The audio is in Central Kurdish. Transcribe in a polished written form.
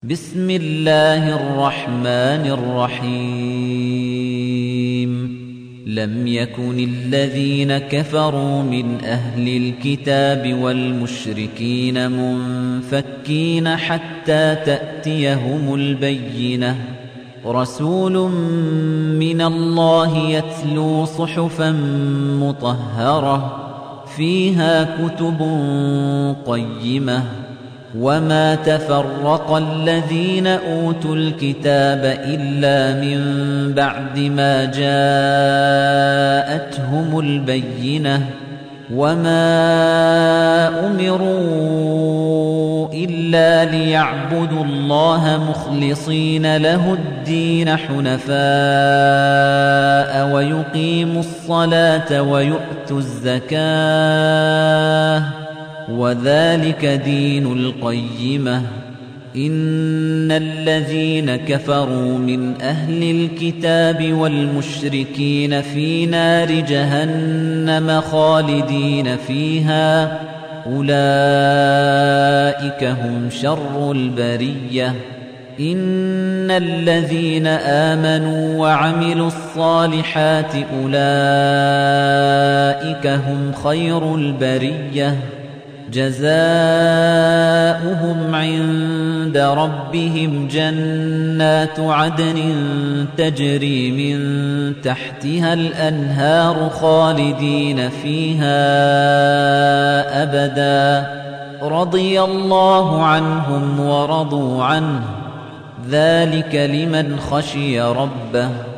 بسم الله الرحمن الرحيم لم يكن الذين كفروا من أهل الكتاب والمشركين منفكين حتى تأتيهم البينة رسول من الله يتلو صحفا مطهرة فيها كتب قيمة وما تفرق الذين أوتوا الكتاب إلا من بعد ما جاءتهم البينة وما أمروا إلا ليعبدوا الله مخلصين له الدين حنفاء ويقيموا الصلاة ويؤتوا الزكاة وذلك دين القيمة إن الذين كفروا من أهل الكتاب والمشركين في نار جهنم خالدين فيها أولئك هم شر البرية إن الذين آمنوا وعملوا الصالحات أولئك هم خير البرية جزاؤهم عند ربهم جنات عدن تجري من تحتها الأنهار خالدين فيها أبدا رضي الله عنهم ورضوا عنه ذلك لمن خشي ربه